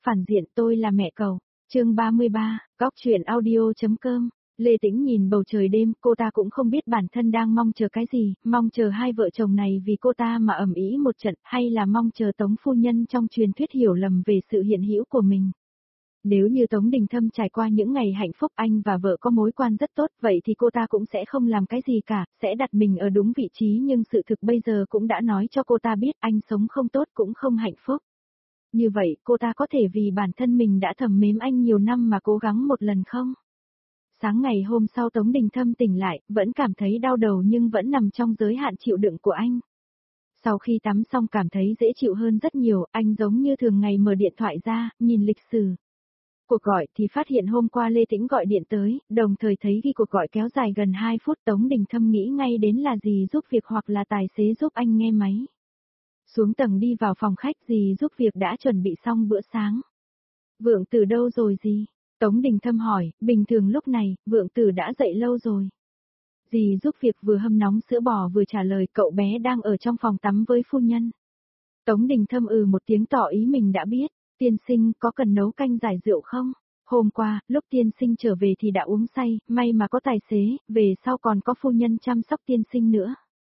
Phản diện tôi là mẹ cậu. Chương 33, Góc truyện audio.com. Lê Tĩnh nhìn bầu trời đêm, cô ta cũng không biết bản thân đang mong chờ cái gì, mong chờ hai vợ chồng này vì cô ta mà ầm ĩ một trận, hay là mong chờ Tống phu nhân trong truyền thuyết hiểu lầm về sự hiện hữu của mình. Nếu như Tống Đình Thâm trải qua những ngày hạnh phúc anh và vợ có mối quan rất tốt, vậy thì cô ta cũng sẽ không làm cái gì cả, sẽ đặt mình ở đúng vị trí, nhưng sự thực bây giờ cũng đã nói cho cô ta biết anh sống không tốt cũng không hạnh phúc. Như vậy cô ta có thể vì bản thân mình đã thầm mến anh nhiều năm mà cố gắng một lần không? Sáng ngày hôm sau Tống Đình Thâm tỉnh lại, vẫn cảm thấy đau đầu nhưng vẫn nằm trong giới hạn chịu đựng của anh. Sau khi tắm xong cảm thấy dễ chịu hơn rất nhiều, anh giống như thường ngày mở điện thoại ra, nhìn lịch sử. Cuộc gọi thì phát hiện hôm qua Lê Tĩnh gọi điện tới, đồng thời thấy ghi cuộc gọi kéo dài gần 2 phút. Tống Đình Thâm nghĩ ngay đến là dì giúp việc hoặc là tài xế giúp anh nghe máy. Xuống tầng đi vào phòng khách, dì giúp việc đã chuẩn bị xong bữa sáng. Vượng Tử đâu rồi dì? Tống Đình Thâm hỏi, bình thường lúc này, Vượng Tử đã dậy lâu rồi. Dì giúp việc vừa hâm nóng sữa bò vừa trả lời, cậu bé đang ở trong phòng tắm với phu nhân. Tống Đình Thâm một tiếng tỏ ý mình đã biết. Tiên sinh có cần nấu canh giải rượu không? Hôm qua, lúc tiên sinh trở về thì đã uống say, may mà có tài xế, về sau còn có phu nhân chăm sóc tiên sinh nữa.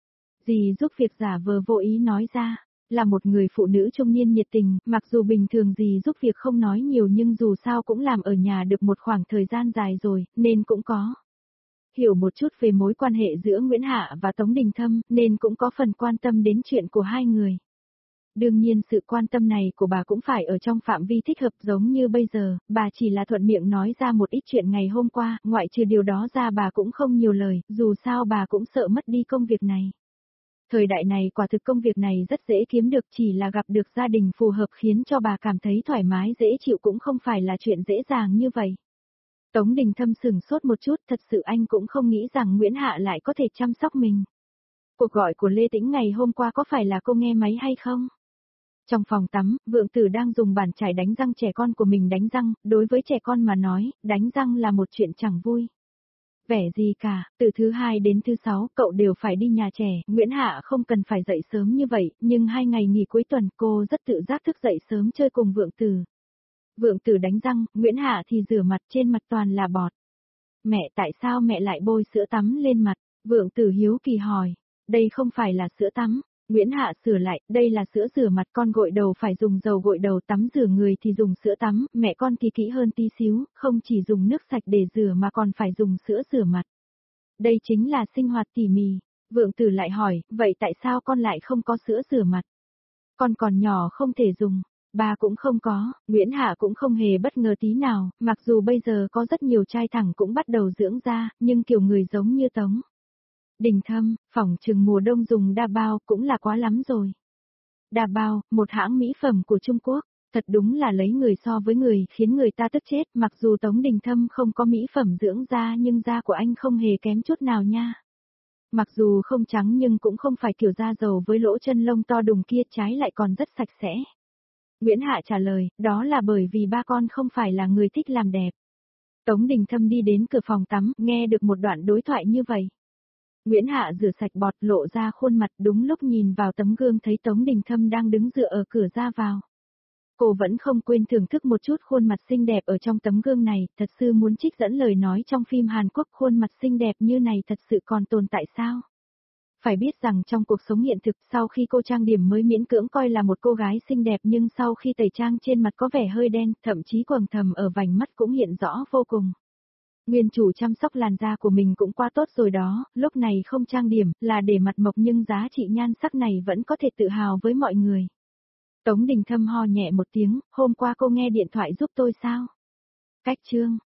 Dì giúp việc giả vờ vô ý nói ra, là một người phụ nữ trung niên nhiệt tình, mặc dù bình thường dì giúp việc không nói nhiều nhưng dù sao cũng làm ở nhà được một khoảng thời gian dài rồi, nên cũng có hiểu một chút về mối quan hệ giữa Nguyễn Hạ và Tống Đình Thâm, nên cũng có phần quan tâm đến chuyện của hai người. Đương nhiên sự quan tâm này của bà cũng phải ở trong phạm vi thích hợp, giống như bây giờ, bà chỉ là thuận miệng nói ra một ít chuyện ngày hôm qua, ngoại trừ điều đó ra bà cũng không nhiều lời, dù sao bà cũng sợ mất đi công việc này. Thời đại này quả thực công việc này rất dễ kiếm được, chỉ là gặp được gia đình phù hợp khiến cho bà cảm thấy thoải mái dễ chịu cũng không phải là chuyện dễ dàng như vậy. Tống Đình Thâm sửng sốt một chút, thật sự anh cũng không nghĩ rằng Nguyễn Hạ lại có thể chăm sóc mình. Cuộc gọi của Lê Tĩnh ngày hôm qua có phải là cô nghe máy hay không? Trong phòng tắm, Vượng Tử đang dùng bàn chải đánh răng trẻ con của mình đánh răng, đối với trẻ con mà nói, đánh răng là một chuyện chẳng vui. Vẻ gì cả, từ thứ 2 đến thứ 6 cậu đều phải đi nhà trẻ, Nguyễn Hạ không cần phải dậy sớm như vậy, nhưng 2 ngày nghỉ cuối tuần cô rất tự giác thức dậy sớm chơi cùng Vượng Tử. Vượng Tử đánh răng, Nguyễn Hạ thì rửa mặt, trên mặt toàn là bọt. Mẹ, tại sao mẹ lại bôi sữa tắm lên mặt? Vượng Tử hiếu kỳ hỏi, đây không phải là sữa tắm. Nguyễn Hạ sửa lại, đây là sữa rửa mặt, con gội đầu phải dùng dầu gội đầu, tắm rửa người thì dùng sữa tắm, mẹ con thì kỹ hơn tí xíu, không chỉ dùng nước sạch để rửa mà còn phải dùng sữa rửa mặt. Đây chính là sinh hoạt tỉ mỉ. Vượng Tử lại hỏi, vậy tại sao con lại không có sữa rửa mặt? Con còn nhỏ không thể dùng. Ba cũng không có, Nguyễn Hạ cũng không hề bất ngờ tí nào, mặc dù bây giờ có rất nhiều trai thẳng cũng bắt đầu dưỡng da, nhưng kiểu người giống như Tống Đình Thâm, phỏng chừng mùa đông dùng đa bao cũng là quá lắm rồi. Đa bao, một hãng mỹ phẩm của Trung Quốc, thật đúng là lấy người so với người, khiến người ta tức chết, mặc dù Tống Đình Thâm không có mỹ phẩm dưỡng da nhưng da của anh không hề kém chút nào nha. Mặc dù không trắng nhưng cũng không phải kiểu da dầu với lỗ chân lông to đùng kia, trái lại còn rất sạch sẽ. Nguyễn Hạ trả lời, đó là bởi vì ba con không phải là người thích làm đẹp. Tống Đình Thâm đi đến cửa phòng tắm, nghe được một đoạn đối thoại như vậy. Nguyễn Hạ rửa sạch bọt lộ ra khuôn mặt, đúng lúc nhìn vào tấm gương thấy Tống Đình Thâm đang đứng dựa ở cửa ra vào. Cô vẫn không quên thưởng thức một chút khuôn mặt xinh đẹp ở trong tấm gương này, thật sự muốn trích dẫn lời nói trong phim Hàn Quốc, khuôn mặt xinh đẹp như này thật sự còn tồn tại sao? Phải biết rằng trong cuộc sống hiện thực, sau khi cô trang điểm mới miễn cưỡng coi là một cô gái xinh đẹp, nhưng sau khi tẩy trang trên mặt có vẻ hơi đen, thậm chí quầng thâm ở vành mắt cũng hiện rõ vô cùng. Nguyên chủ chăm sóc làn da của mình cũng quá tốt rồi đó, lúc này không trang điểm, là để mặt mộc nhưng giá trị nhan sắc này vẫn có thể tự hào với mọi người. Tống Đình Thâm ho nhẹ một tiếng, hôm qua cô nghe điện thoại giúp tôi sao? Cách chương.